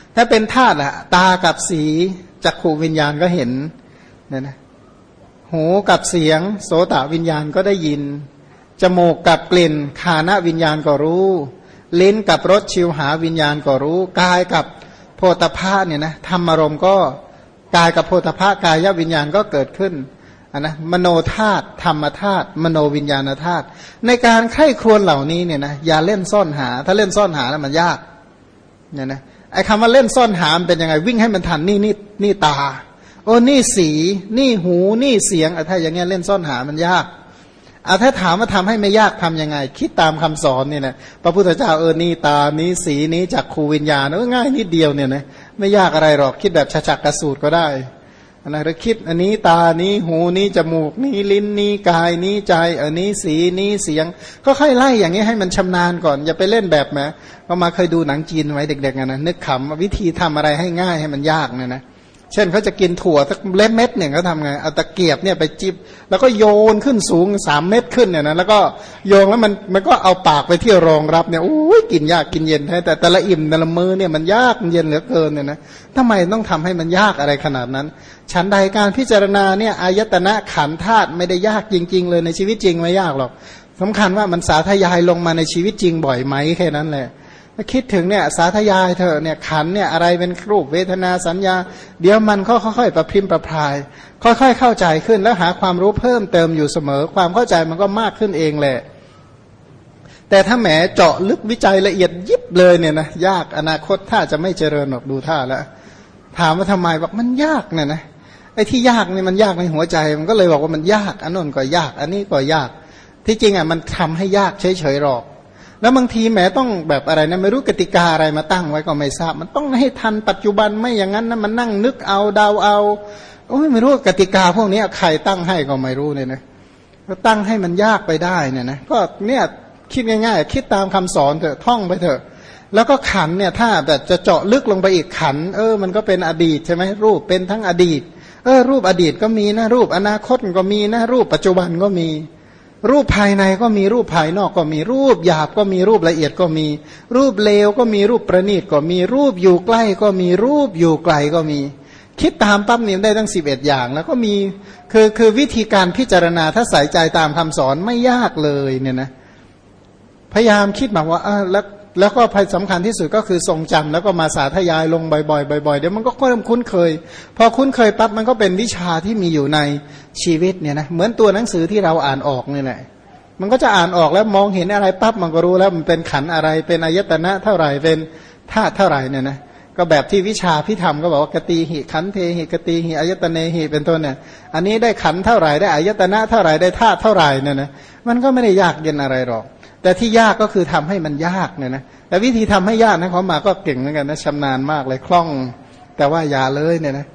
ถ้าเป็นธาตุอะตากับสีจักขุวิญญาณก็เห็นเนี่ยนะหูกับเสียงโสตวิญญาณก็ได้ยินจมูกกับกลิ่นฆานวิญญาณก็รู้ลิ้นกับรสชิวหาวิญญาณก็รู้กายกับโพธพะเนี่ยนะธรรมารมณ์ก็กายกับโพธพะกายวิญญาณก็เกิดขึ้นนะมโนธาตุธรรมธาตุมโนวิญญาณธาตุในการไข้ครวญเหล่านี้เนี่ยนะอย่าเล่นซ่อนหาถ้าเล่นซ่อนหาแล้วมันยากเนี่ยนะไอ้คำว่าเล่นซ่อนหามันเป็นยังไงวิ่งให้มันทันนี่ตาโอ้นี่สีนี่หูนี่เสียงถ้าอย่างเงี้ยเล่นซ่อนหามันยากถ้าถามว่าทำให้ไม่ยากทำยังไงคิดตามคำสอนเนี่ยนะพระพุทธเจ้านี่ตานี้สีนี้จักขูวิญญาณง่ายนิดเดียวเนี่ยนะไม่ยากอะไรหรอกคิดแบบฉักกระสูตรก็ได้นะหรือคิดอันนี้ตานี้หูนี้จมูกนี้ลิ้นนี้กายนี้ใจอันนี้สีนี้เสียงก็ค่อยไล่อย่างนี้ให้มันชำนาญก่อนอย่าไปเล่นแบบนะก็มาเคยดูหนังจีนไว้เด็กๆนะนึกขำวิธีทำอะไรให้ง่ายให้มันยากเนี่ยนะเช่นเขาจะกินถั่วสักเล็บเม็ดหนึ่งเขาทำไงเอาตะเกียบเนี่ยไปจิบแล้วก็โยนขึ้นสูง3 เมตรขึ้นเนี่ยนะแล้วก็โยงแล้วมันก็เอาปากไปที่รองรับเนี่ยโอ้ยกินยากกินเย็นแต่แต่ละอิ่มแต่ละมือเนี่ยมันยากมันเย็นเหลือเกินเนี่ยนะทำไมต้องทำให้มันยากอะไรขนาดนั้นฉันใดการพิจารณาเนี่ยอายตนะขันธ์ธาตุไม่ได้ยากจริงๆเลยในชีวิตจริงไม่ยากหรอกสำคัญว่ามันสาธยายลงมาในชีวิตจริงบ่อยไหมแค่นั้นแหละคิดถึงเนี่ยสาธยายเธอเนี่ยขันเนี่ยอะไรเป็นรูปเวทนาสัญญาเดี๋ยวมันก็ค่อยๆประพิมพ์ประพรายค่อยๆเข้าใจขึ้นแล้วหาความรู้เพิ่มเติมอยู่เสมอความเข้าใจมันก็มากขึ้นเองแหละแต่ถ้าแหมเจาะลึกวิจัยละเอียดยิบเลยเนี่ยนะยากอนาคตถ้าจะไม่เจริญหรอกดูท่าแล้วถามว่าทำไมบอกมันยากเนี่ยนะไอ้ที่ยากนี่มันยากในหัวใจมันก็เลยบอกว่ามันยากอันนั้นก็ยากอันนี้ก็ยากที่จริงอ่ะมันทำให้ยากเฉยๆหรอกแล้วบางทีแหมต้องแบบอะไรนะไม่รู้กติกาอะไรมาตั้งไว้ก็ไม่ทราบมันต้องให้ทันปัจจุบันไม่อย่างนั้นนะมันนั่งนึกเอาเดาเอาโอ้ยไม่รู้กติกาพวกนี้ใครตั้งให้ก็ไม่รู้เนี่ยนะก็ตั้งให้มันยากไปได้เนี่ยนะก็เนี่ยคิดง่ายๆคิดตามคำสอนเถอะท่องไปเถอะแล้วก็ขันเนี่ยถ้าแบบจะเจาะลึกลงไปอีกขันมันก็เป็นอดีตใช่ไหมรูปเป็นทั้งอดีตรูปอดีตก็มีนะรูปอนาคตก็มีนะรูปปัจจุบันก็มีรูปภายในก็มีรูปภายนอกก็มีรูปหยาบก็มีรูปละเอียดก็มีรูปเลวก็มีรูปประณีตก็มีรูปอยู่ใกล้ก็มีรูปอยู่ไกลก็มีคิดตามปั๊บนี่ได้ตั้ง11อย่างแล้วก็มีคือวิธีการพิจารณาถ้าใส่ใจตามคำสอนไม่ยากเลยเนี่ยนะพยายามคิดแบบว่าแล้วก็สำคัญที่สุดก็คือทรงจำแล้วก็มาสาธยายลงบ่อยๆบ่อยๆเดี๋ยวมันก็เริ่มคุ้นเคยพอคุ้นเคยปั๊บมันก็เป็นวิชาที่มีอยู่ในชีวิตเนี่ยนะเหมือนตัวหนังสือที่เราอ่านออกนี่แหละมันก็จะอ่านออกแล้วมองเห็นอะไรปั๊บมันก็รู้แล้วมันเป็นขันธ์อะไรเป็นอายตนะเท่าไหร่เป็นธาตุเท่าไหร่เนี่ยนะก็แบบที่วิชาพิธรรมก็บอกว่ากตีหิขันเทหิกตีหิอายตเนหิเป็นต้นเนี่ยอันนี้ได้ขันธ์เท่าไหร่ได้อายตนะเท่าไหร่ได้ธาตุเท่าไหร่เนี่ยนะมันก็ไม่ได้ยากเย็นอะไรหรอกแต่ที่ยากก็คือทำให้มันยากเนี่ยนะแต่วิธีทำให้ยากนะเขามาก็เก่งเหมือนกันนะชำนาญมากเลยคล่องแต่ว่าอย่าเลยเนี่ยนะ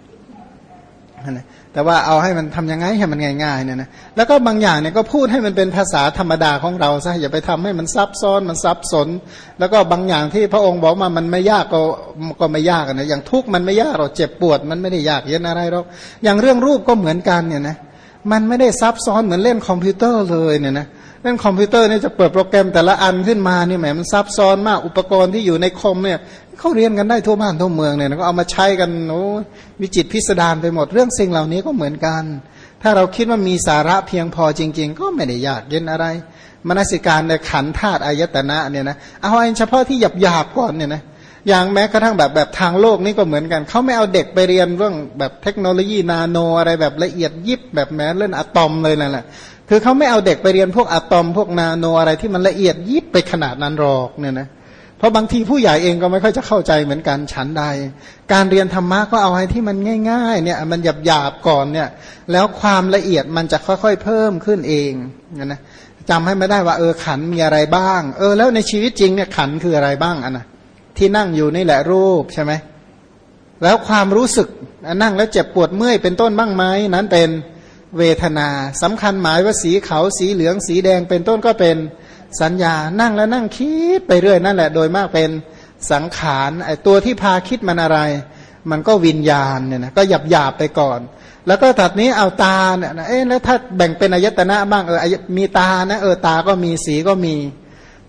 แต่ว่าเอาให้มันทำยังไงให้มันง่ายๆเนี่ยนะแล้วก็บางอย่างเนี่ยก็พูดให้มันเป็นภาษาธรรมดาของเราซะอย่าไปทำให้มันซับซ้อนมันซับสนแล้วก็บางอย่างที่พระองค์บอกมามันไม่ยากก็ไม่ยากนะอย่างทุกข์มันไม่ยากหรอกเจ็บปวดมันไม่ได้ยากเย็นอะไรหรอกอย่างเรื่องรูปก็เหมือนกันเนี่ยนะมันไม่ได้ซับซ้อนเหมือนเล่นคอมพิวเตอร์เลยเนี่ยนะเล่นคอมพิวเตอร์นี่จะเปิดโปรแกรมแต่ละอันขึ้นมานี่แหมมันซับซ้อนมากอุปกรณ์ที่อยู่ในคอมเนี่ยเขาเรียนกันได้ทั่วบ้านทั่วเมืองเนี่ยก็เอามาใช้กันโอ้วิจิตรพิสดารไปหมดเรื่องสิ่งเหล่านี้ก็เหมือนกันถ้าเราคิดว่ามีสาระเพียงพอจริงๆก็ไม่ได้ยากเย็นอะไรมนสิการในขันธ์ธาตุอายตนะเนี่ยนะเอาเฉพาะที่หยาบๆก่อนเนี่ยนะอย่างแม้กระทั่งแบบทางโลกนี่ก็เหมือนกันเขาไม่เอาเด็กไปเรียนเรื่องแบบเทคโนโลยีนาโนอะไรแบบละเอียดยิบแบบแม้เล่นอะตอมเลยนั่นแหละคือเขาไม่เอาเด็กไปเรียนพวกอะตอมพวกนาโนอะไรที่มันละเอียดยิบไปขนาดนั้นหรอกเนี่ยนะเพราะบางทีผู้ใหญ่เองก็ไม่ค่อยจะเข้าใจเหมือนกันฉันใดการเรียนธรรมะก็เอาให้ที่มันง่ายๆเนี่ยมันหยาบๆก่อนเนี่ยแล้วความละเอียดมันจะค่อยๆเพิ่มขึ้นเองนะจำให้ไม่ได้ว่าขันธ์มีอะไรบ้างแล้วในชีวิตจริงเนี่ยขันธ์คืออะไรบ้างนะที่นั่งอยู่นี่แหละรูปใช่ไหมแล้วความรู้สึกนั่งแล้วเจ็บปวดเมื่อยเป็นต้นบ้างไหมนั้นเป็นเวทนาสำคัญหมายว่าสีขาวสีเหลืองสีแดงเป็นต้นก็เป็นสัญญานั่งแล้วนั่งคิดไปเรื่อยนั่นแหละโดยมากเป็นสังขารไอ้ตัวที่พาคิดมันอะไรมันก็วิญญาณเนี่ยนะก็หยาบไปก่อนแล้วก็ถัดนี้เอาตาเนี่ยแล้วถ้าแบ่งเป็นอายตนะบ้างมีตานะตาก็มีสีก็มี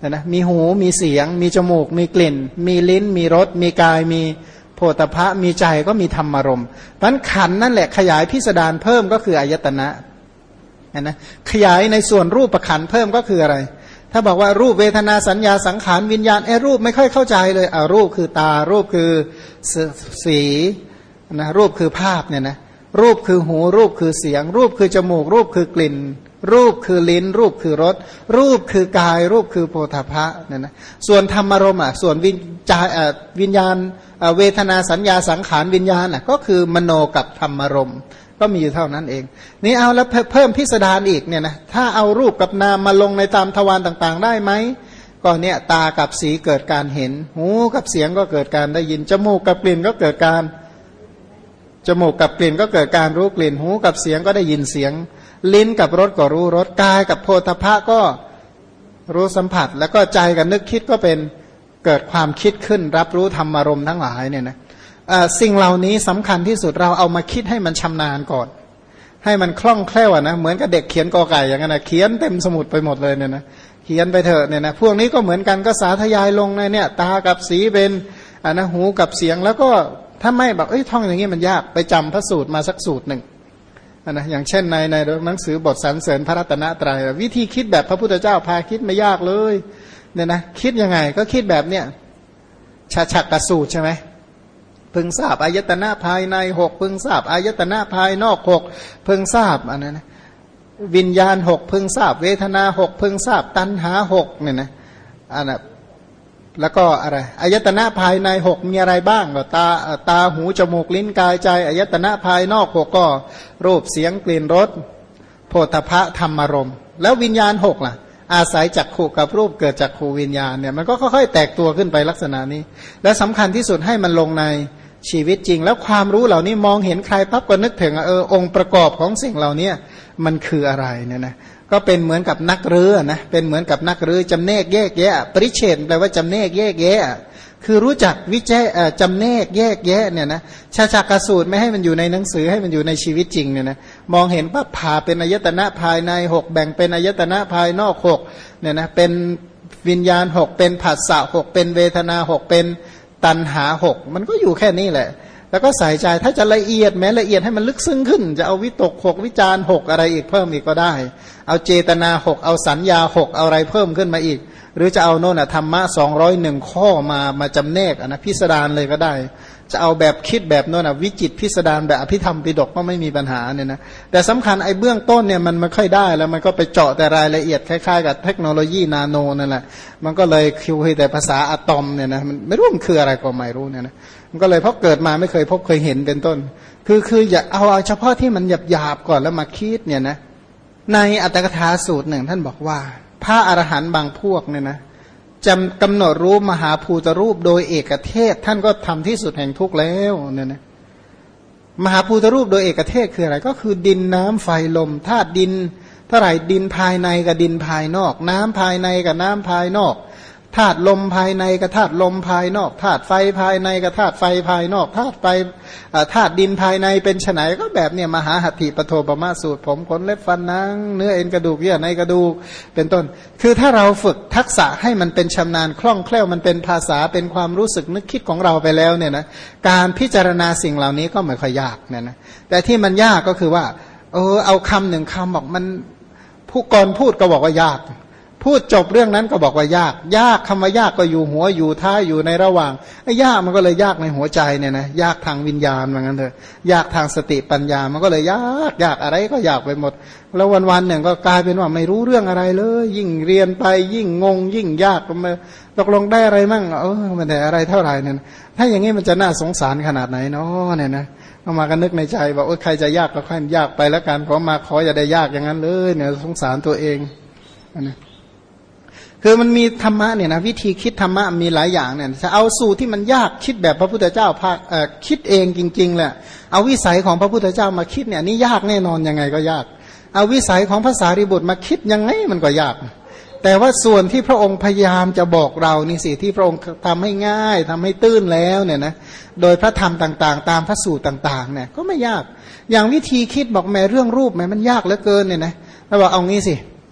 นะมีหูมีเสียงมีจมูกมีกลิ่นมีลิ้นมีรสมีกายมีโผฏฐะมีใจก็มีธรรมารมณ์เพราะฉะนั้นขันธ์นั่นแหละขยายพิสดารเพิ่มก็คืออายตนะนะขยายในส่วนรูปประขันธ์เพิ่มก็คืออะไรถ้าบอกว่ารูปเวทนาสัญญาสังขารวิญญาณรูปไม่ค่อยเข้าใจเลยรูปคือตารูปคือสีนะรูปคือภาพเนี่ยนะรูปคือหูรูปคือเสียงรูปคือจมูกรูปคือกลิ่นรูปคือลิ้นรูปคือรสรูปคือกายรูปคือโผฏฐัพพะเนี่ยนะส่วนธรรมารมณ์ส่วนวิญญาณเวทนาสัญญาสังขารวิญญาณก็คือมโนกับธรรมารมณ์ก็มีอยู่เท่านั้นเองนี่เอาแล้วเพิ่มพิสดารอีกเนี่ยนะถ้าเอารูปกับนามมาลงในตามทวารต่างๆได้ไหมก็เนี่ยตากับสีเกิดการเห็นหูกับเสียงก็เกิดการได้ยินจมูกกับกลิ่นก็เกิดการจมูกกับกลิ่นก็เกิดการรู้กลิ่นหูกับเสียงก็ได้ยินเสียงลิ้นกับรสก็รู้รสกายกับโผฏฐัพพะก็รู้สัมผัสแล้วก็ใจกับนึกคิดก็เป็นเกิดความคิดขึ้นรับรู้ธรรมารมณ์ทั้งหลายเนี่ยนะสิ่งเหล่านี้สำคัญที่สุดเราเอามาคิดให้มันชำนาญก่อนให้มันคล่องแคล่วนะเหมือนกับเด็กเขียนกอไก่อย่างนั้นนะเขียนเต็มสมุดไปหมดเลยเนี่ยนะเขียนไปเถอะเนี่ยนะพวกนี้ก็เหมือนกันก็สาธยายลงในเนี่ยตากับสีเป็นนะหูกับเสียงแล้วก็ถ้าไม่แบบท่องอย่างนี้มันยากไปจำพระสูตรมาสักสูตรหนึ่งนะอย่างเช่นในหนังสือบทสรรเสริญพระรัตนตรัยวิธีคิดแบบพระพุทธเจ้าพาคิดไม่ยากเลยเนี่ยนะคิดยังไงก็คิดแบบเนี่ยฉักกสูตรใช่ไหมพึงทราบอายตนะภายใน6พึงทราบอายตนะภายนอก6พึงทราบอันนั้นนะวิญญาณ6พึงทราบเวทนา6พึงทราบตัณหา6เนี่ยนะอันนั้นแล้วก็อะไรอายตนะภายใน6มีอะไรบ้างก็ตาหูจมูกลิ้นกายใจอายตนะภายนอก6ก็รูปเสียงกลิ่นรสโผฏฐัพพะธรรมารมณ์แล้ววิญญาณ6ล่ะอาศัยจักขุกับรูปเกิดจักขูวิญญาณเนี่ยมันก็ค่อยๆแตกตัวขึ้นไปลักษณะนี้และสำคัญที่สุดให้มันลงในชีวิตจริงแล้วความรู้เหล่านี้มองเห็นใครปั๊บก็นึกถึงองค์ประกอบของสิ่งเหล่านี้มันคืออะไรเนี่ยนะก็เป็นเหมือนกับนักเรือนะเป็นเหมือนกับนักเรือจำแนกแยกแยะปริเฉดแปลว่าจำแนกแยกแยะคือรู้จักวิจัยจำแนกแยกแยะเนี่ยนะฉักกสูตรไม่ให้มันอยู่ในหนังสือให้มันอยู่ในชีวิตจริงเนี่ยนะมองเห็นปั๊บผ่าเป็นอายตนะภายใน6แบ่งเป็นอายตนะภายนอก6เนี่ยนะเป็นวิญญาณ6เป็นผัสสะ6เป็นเวทนา6เป็นตัณหา6มันก็อยู่แค่นี้แหละแล้วก็ใส่ใจถ้าจะละเอียดแม้ละเอียดให้มันลึกซึ้งขึ้นจะเอาวิตก6วิจาร6อะไรอีกเพิ่มอีกก็ได้เอาเจตนา6เอาสัญญา6เอาอะไรเพิ่มขึ้นมาอีกหรือจะเอาโน่นธรรมะ201ข้อมาจำแนกนะพิสดารเลยก็ได้จะเอาแบบคิดแบบโน่นวิจิตพิสดารแบบอภิธรรมปิฎกก็ไม่มีปัญหาเนี่ยนะแต่สำคัญไอ้เบื้องต้นเนี่ยมันไม่ค่อยได้แล้วมันก็ไปเจาะแต่รายละเอียดคล้ายๆกับเทคโนโลยีนาโนนั่นแหละมันก็เลยคิวให้แต่ภาษาอะตอมเนี่ยนะมันไม่รู้มันคืออะไรก็ไม่รู้เนี่ยนะมันก็เลยเพราะเกิดมาไม่เคยพบเคยเห็นเป็นต้นคืออย่าเอาเฉพาะที่มันหยาบๆก่อนแล้วมาคิดเนี่ยนะในอัตถกถาสูตรหนึ่งท่านบอกว่าพระอรหันต์บางพวกเนี่ยนะจำกำหนดรู้มหาภูตรูปโดยเอกเทศท่านก็ทำที่สุดแห่งทุกข์แล้วเนี่ยนะมหาภูตรูปโดยเอกเทศคืออะไรก็คือดินน้ำไฟลมธาตุดินเท่าไหร่ดินภายในกับดินภายนอกน้ำภายในกับน้ำภายนอกธาตุลมภายในกับธาตุลมภายนอกธาตุไฟภายในกับธาตุไฟภายนอกธาตุไฟธาตุดินภายในเป็นไฉนก็แบบเนี่ยมหาหัตถิปโทปมาสูตรผมขนเล็บฟันหนังเนื้อเอ็นกระดูกเยื่อในกระดูกเป็นต้นคือถ้าเราฝึกทักษะให้มันเป็นชำนาญคล่องแคล่วมันเป็นภาษาเป็นความรู้สึกนึกคิดของเราไปแล้วเนี่ยนะการพิจารณาสิ่งเหล่านี้ก็ไม่ค่อยยากเนี่ยนะแต่ที่มันยากก็คือว่าเอาคำหนึ่งคำบอกมันผู้ก่อนพูดก็บอกว่ายากพูดจบเรื่องนั้นก็บอกว่ายากคำว่ายากก็อยู่หัวอยู่ท้ายอยู่ในระหว่างไอ้ยากมันก็เลยยากในหัวใจเนี่ยนะยากทางวิญญาณว่างั้นเถอะยากทางสติปัญญามันก็เลยยากอะไรก็ยากไปหมดแล้ววันๆหนึ่งก็กลายเป็นว่าไม่รู้เรื่องอะไรเลยยิ่งเรียนไปยิ่งงงยิ่งยากก็มาตกลงได้อะไรมั่งมันได้อะไรเท่าไหร่เนี่ยถ้าอย่างงี้มันจะน่าสงสารขนาดไหนเนาะเนี่ยนะเอามากันนึกในใจว่าใครจะยากก็ค่อยยากไปแล้วกันขออย่าได้ยากอย่างนั้นเลยเนี่ยสงสารตัวเองนะคือมันมีธรรมะเนี่ยนะวิธีคิดธรรมะมีหลายอย่างเนี่ยจะเอาสูตรที่มันยากคิดแบบพระพุทธเจ้าคิดเองจริงๆแหละเอาวิสัยของพระพุทธเจ้ามาคิดเนี่ยนี่ยากแน่นอนยังไงก็ยากเอาวิสัยของพระสารีบุตรมาคิดยังไงมันก็ยากแต่ว่าส่วนที่พระองค์พยายามจะบอกเรานี่สิที่พระองค์ทำให้ง่ายทำให้ตื้นแล้วเนี่ยนะโดยพระธรรมต่างๆตามพระสูตรต่างๆเนี่ยก็ไม่ยากอย่างวิธีคิดบอกแม่เรื่องรูปแม่มันยากเหลือเกินเนี่ยนะแล้วบอกเอางี้สิ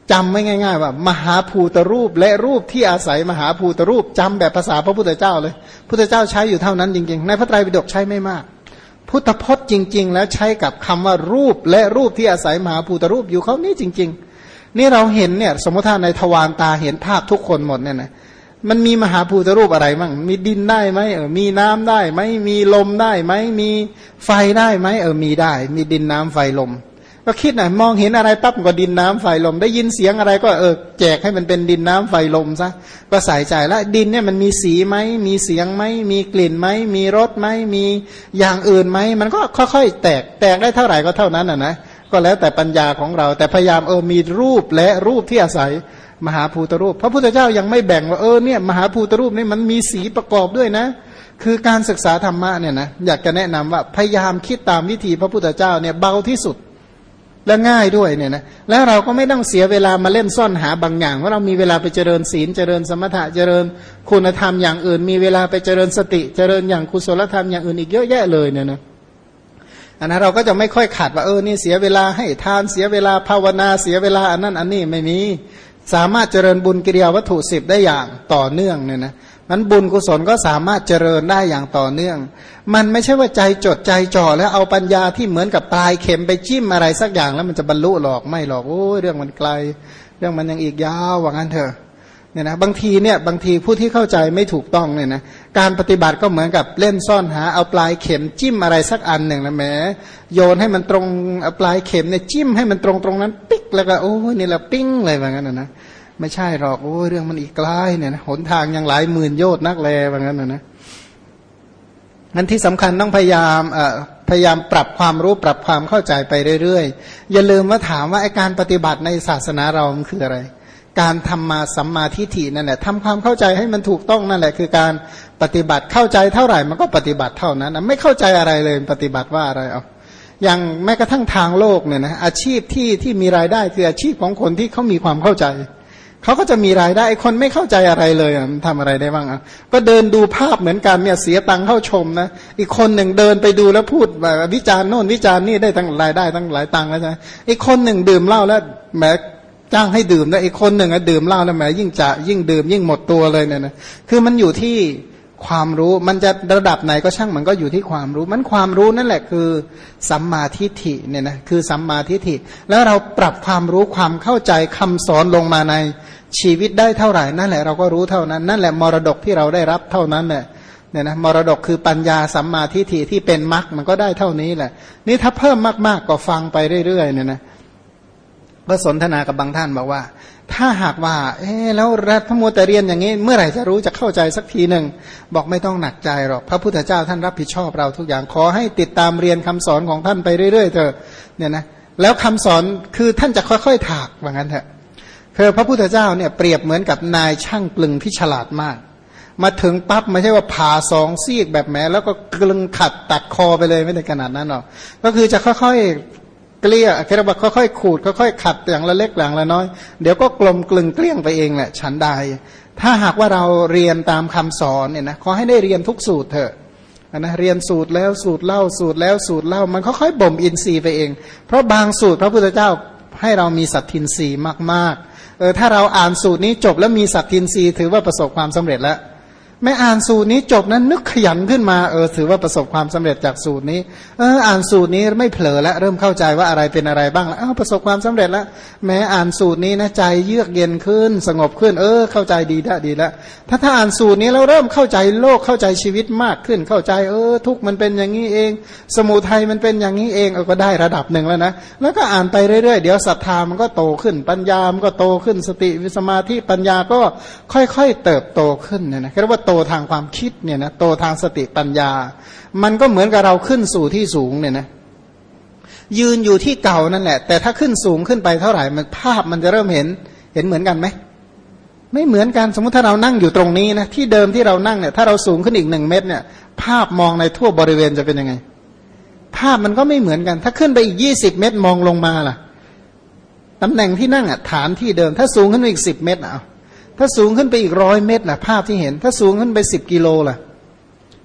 จำไว้ง่ายๆว่ามหาภูตรูปและรูปที่อาศัยมหาภูตรูปจำแบบภาษาพระพุทธเจ้าเลยพุทธเจ้าใช้อยู่เท่านั้นจริงๆในพระไตรปิฎกใช้ไม่มากพุทธพจน์จริงๆแล้วใช้กับคำว่ารูปและรูปที่อาศัยมหาภูตรูปอยู่เขานี้จริงๆนี่เราเห็นเนี่ยสมมติถ้าในทวารตาเห็นภาพทุกคนหมดเนี่ยนะมันมีมหาภูตรูปอะไรมั่งมีดินได้ไหมมีน้ำได้ไหมมีลมได้ไหมมีไฟได้ไหมมีได้มีดินน้ำไฟลมก็คิดหน่อยมองเห็นอะไรปั๊บก็ดินน้ำไฟลมได้ยินเสียงอะไรก็แจกให้มันเป็นดินน้ำไฟลมซะก็ใส่ใจแล้วดินเนี่ยมันมีสีไหมมีเสียงไหมมีกลิ่นไหมมีรสไหมมีอย่างอื่นไหมมันก็ค่อยๆแตกได้เท่าไหร่ก็เท่านั้นนะก็แล้วแต่ปัญญาของเราแต่พยายามมีรูปและรูปที่อาศัยมหาภูตรูปพระพุทธเจ้ายังไม่แบ่งว่าเนี่ยมหาภูตรูปนี่มันมีสีประกอบด้วยนะคือการศึกษาธรรมะเนี่ยนะอยากจะแนะนำว่าพยายามคิดตามวิธีพระพุทธเจ้าเนี่ยเบาที่สุดและง่ายด้วยเนี่ยนะแล้วเราก็ไม่ต้องเสียเวลามาเล่นซ่อนหาบางอย่างว่าเรามีเวลาไปเจริญศีลเจริญสมถะเจริญคุณธรรมอย่างอื่นมีเวลาไปเจริญสติเจริญอย่างกุศลธรรมอย่างอื่นอีกเยอะแยะเลยเนี่ยนะอันนั้นเราก็จะไม่ค่อยขัดว่านี่เสียเวลาให้ทานเสียเวลาภาวนาเสียเวลาอันนั้นอันนี้ไม่มีสามารถเจริญบุญกิริยาวัตถุ10ได้อย่างต่อเนื่องเนี่ยนะมันบุญกุศลก็สามารถเจริญได้อย่างต่อเนื่องมันไม่ใช่ว่าใจจดใจจ่อแล้วเอาปัญญาที่เหมือนกับปลายเข็มไปจิ้มอะไรสักอย่างแล้วมันจะบรรลุหรอกไม่หรอกเรื่องมันไกลเรื่องมันยังอีกยาวว่างั้นเถอะเนี่ยนะบางทีผู้ที่เข้าใจไม่ถูกต้องเนี่ยนะการปฏิบัติก็เหมือนกับเล่นซ่อนหาเอาปลายเข็มจิ้มอะไรสักอันหนึ่งนะแหมโยนให้มันตรงเอาปลายเข็มเนี่ยจิ้มให้มันตรงนั้นปิ๊กแล้วก็นี่แหละปิ้งเลยว่างั้นนะไม่ใช่หรอกเรื่องมันอีกไกลเนี่ยนะหนทางยังหลายหมื่นโยชน์นักแลว่างั้นนะงั้นที่สำคัญต้องพยายามปรับความรู้ปรับความเข้าใจไปเรื่อยๆอย่าลืมว่าถามว่าไอ้การปฏิบัติในศาสนาเรามันคืออะไรการทำมาสัมมาทิฏฐินั่นแหละทำความเข้าใจให้มันถูกต้องนั่นแหละคือการปฏิบัติเข้าใจเท่าไหร่มันก็ปฏิบัติเท่านั้นไม่เข้าใจอะไรเลยปฏิบัติว่าอะไรอย่างแม้กระทั่งทางโลกเนี่ยนะอาชีพที่มีรายได้คืออาชีพของคนที่เขามีความเข้าใจเขาก็จะมีรายได้คนไม่เข้าใจอะไรเลยมันทำอะไรได้บ้างก็เดินดูภาพเหมือนกันเนี่ยเสียตังค์เข้าชมนะอีกคนหนึ่งเดินไปดูแล้วพูดแบบวิจารณ์โน่นวิจารณ์นี่ได้ตั้งรายได้ตั้งหลายตังค์แล้วใช่ไหมอีกคนหนึ่งดื่มเหล้าแล้วแหมจ้างให้ดื่มแล้วอีกคนหนึ่งดื่มเหล้าแล้วแหมยิ่งดื่มยิ่งหมดตัวเลยเนี่ยนะคือมันอยู่ที่ความรู้มันจะระดับไหนก็ช่างมันก็อยู่ที่ความรู้มันความรู้นั่นแหละคือสัมมาทิฏฐิเนี่ยนะคือสัมมาทิฏฐิแล้วเราปรับความรู้ความเข้าใจคำสอนลงมาในชีวิตได้เท่าไหร่นั่นแหละเราก็รู้เท่านั้นนั่นแหละมรดกที่เราได้รับเท่านั้นเนี่ยนะมรดกคือปัญญาสัมมาทิฏฐิที่เป็นมรรคมันก็ได้เท่านี้แหละนี่ถ้าเพิ่มมากๆก็ฟังไปเรื่อยๆเนี่ยนะก็สนทนากับบางท่านบอกว่าถ้าหากว่าแล้วพระโมแต่เรียนอย่างนี้เมื่อไหร่จะรู้จะเข้าใจสักทีหนึ่งบอกไม่ต้องหนักใจหรอกพระพุทธเจ้าท่านรับผิดชอบเราทุกอย่างขอให้ติดตามเรียนคำสอนของท่านไปเรื่อยๆเถอะเนี่ยนะแล้วคำสอนคือท่านจะค่อยๆถากว่างั้นเถอะคือพระพุทธเจ้าเนี่ยเปรียบเหมือนกับนายช่างกลึงที่ฉลาดมากมาถึงปั๊บไม่ใช่ว่าผ่าสองซีกแบบแม้แล้วก็กลึงขัดตัดคอไปเลยไม่ได้ขนาดนั้นหรอกก็คือจะค่อยๆเกลี้ยแค่ว่าค่อยๆขูดค่อยๆขัดอย่างละเล็กอย่างละน้อยเดี๋ยวก็กลมกลึงเกลี้ยงไปเองแหละฉันใดถ้าหากว่าเราเรียนตามคำสอนเนี่ยนะขอให้ได้เรียนทุกสูตรเถอะนะเรียนสูตรแล้วสูตรเล่าสูตรแล้วสูตรเล่ามันค่อยๆบ่มอินทรีย์ไปเองเพราะบางสูตรพระพุทธเจ้าให้เรามีสัตทินทรีย์มากๆถ้าเราอ่านสูตรนี้จบแล้วมีสัตทินทรีย์ถือว่าประสบความสำเร็จแล้วไม่อ่านสูตรนี้จบนั้นนึกขยันขึ้นมาถือว่าประสบความสำเร็จจากสูตรนี้อ่านสูตรนี้ไม่เผลอแล้วเริ่มเข้าใจว่าอะไรเป็นอะไรบ้างแล้วประสบความสำเร็จแล้วแม้อ่านสูตรนี้นะใจเยือกเย็นขึ้นสงบขึ้นเข้าใจดีแล้วถ้าอ่านสูตรนี้เราเริ่มเข้าใจโลกเข้าใจชีวิตมากขึ้นเข้าใจทุกข์มันเป็นอย่างนี้เองสมุทัยมันเป็นอย่างนี้เองก็ได้ระดับหนึ่งแล้วนะแล้วก็อ่านไปเรื่อยๆเดี๋ยวศรัทธามันก็โตขึ้นปัญญามันก็โตขึ้นสติสมาธิปัญญาก็ค่อยๆเติบโตขึ้นเนี่ยนะเรียกว่าโตทางความคิดเนี่ยนะโตทางสติปัญญามันก็เหมือนกับเราขึ้นสู่ที่สูงเนี่ยนะยืนอยู่ที่เก่านั่นแหละแต่ถ้าขึ้นสูงขึ้นไปเท่าไหร่มันภาพมันจะเริ่มเห็นเหมือนกันไหมไม่เหมือนกันสมมุติถ้าเรานั่งอยู่ตรงนี้นะที่เดิมที่เรานั่งเนี่ยถ้าเราสูงขึ้นอีก1 เมตรเนี่ยภาพมองในทั่วบริเวณจะเป็นยังไงภาพมันก็ไม่เหมือนกันถ้าขึ้นไปอีก20 เมตรมองลงมาล่ะตำแหน่งที่นั่งฐานที่เดิมถ้าสูงขึ้นไปอีก10 เมตรถ้าสูงขึ้นไปอีก100 เมตรล่ะภาพที่เห็นถ้าสูงขึ้นไป10 กิโลล่ะ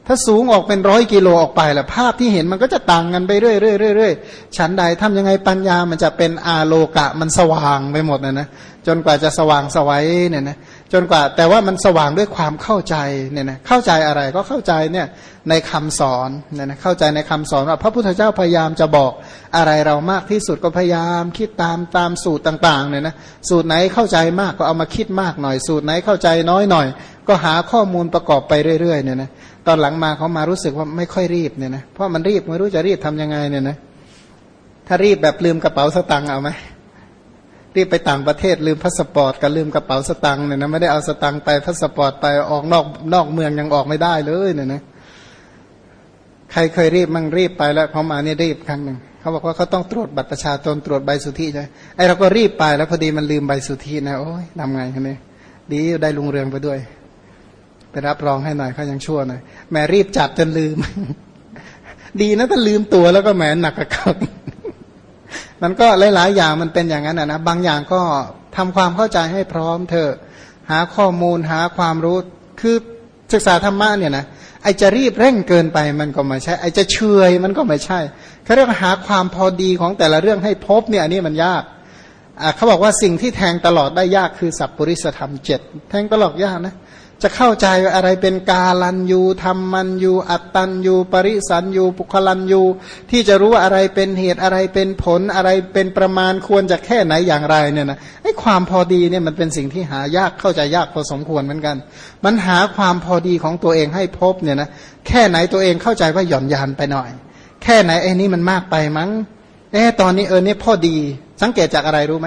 ถ้าสูงออกเป็น100 กิโลออกไปล่ะภาพที่เห็นมันก็จะต่างกันไปเรื่อยๆๆฉันใดทำยังไงปัญญามันจะเป็นอาโลกะมันสว่างไปหมดนะจนกว่าจะสว่างไสวเนี่ยนะจนกว่าแต่ว่ามันสว่างด้วยความเข้าใจเนี่ยนะเข้าใจอะไรก็เข้าใจเนี่ยในคำสอนเนี่ยนะเข้าใจในคำสอนว่าพระพุทธเจ้าพยายามจะบอกอะไรเรามากที่สุดก็พยายามคิดตามสูตรต่างๆเนี่ยนะสูตรไหนเข้าใจมากก็เอามาคิดมากหน่อยสูตรไหนเข้าใจน้อยหน่อยก็หาข้อมูลประกอบไปเรื่อยๆเนี่ยนะตอนหลังมาเขามารู้สึกว่าไม่ค่อยรีบเนี่ยนะเพราะมันรีบไม่รู้จะรีบทำยังไงเนี่ยนะถ้ารีบแบบลืมกระเป๋าสตางค์เอาไหมรีบไปต่างประเทศลืมพาสปอร์ตกับลืมกระเป๋าสตางค์เนี่ยนะไม่ได้เอาสตางค์ไปพาสปอร์ตไปออกนอกเมืองยังออกไม่ได้เลยเนี่ยนะใครเคยรีบมั่งรีบไปแล้วเขามาเนี่ยรีบครั้งหนึ่งเขาบอกว่าเขาต้องตรวจบัตรประชาชนตรวจใบสุทธิใช่ไอเราก็รีบไปแล้วพอดีมันลืมใบสุทธินะโอ้ยทำไงกันเนี่ยดีได้ลุงเรืองไปด้วยไปรับรองให้หน่อยเขายังชั่วหน่อยแหมรีบจัดจนลืม ดีนะถ้าลืมตัวแล้วก็แหมหนักกว่าเก่า มันก็หลายๆอย่างมันเป็นอย่างนั้นนะบางอย่างก็ทำความเข้าใจให้พร้อมเถอะหาข้อมูลหาความรู้คือศึกษาธรรมะเนี่ยนะไอจะรีบเร่งเกินไปมันก็ไม่ใช่ไอจะเฉยมันก็ไม่ใช่เขาเรียกหาความพอดีของแต่ละเรื่องให้พบเนี่ยอันนี้มันยากเขาบอกว่าสิ่งที่แทงตลอดได้ยากคือสัพพุริสธรรม7แทงตลอดยากนะจะเข้าใจว่าอะไรเป็นกาลันยูธรรมันยูอัตตันยูปริสันยูปุคลันยูที่จะรู้ว่าอะไรเป็นเหตุอะไรเป็นผลอะไรเป็นประมาณควรจะแค่ไหนอย่างไรเนี่ยนะไอ้ความพอดีเนี่ยมันเป็นสิ่งที่หายากเข้าใจยากพอสมควรเหมือนกันมันหาความพอดีของตัวเองให้พบเนี่ยนะแค่ไหนตัวเองเข้าใจว่าหย่อนยานไปหน่อยแค่ไหนไอ้นี่มันมากไปมั้งตอนนี้เนี่ยพอดีสังเกตจากอะไรรู้ไหม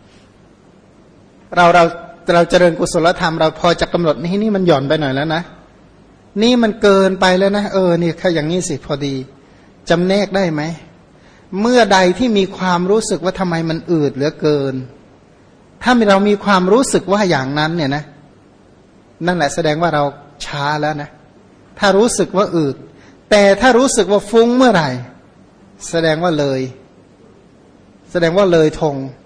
เราเจริญกุศลธรรมเราพอจะกำหนดนี่มันหย่อนไปหน่อยแล้วนะนี่มันเกินไปแล้วนะนี่แค่อย่างนี้สิพอดีจำแนกได้ไหมเมื่อใดที่มีความรู้สึกว่าทำไมมันอืดเหลือเกินถ้าเรามีความรู้สึกว่าอย่างนั้นเนี่ยนะนั่นแหละแสดงว่าเราช้าแล้วนะถ้ารู้สึกว่าอืดแต่ถ้ารู้สึกว่าฟุ้งเมื่อไหร่แสดงว่าเลยธง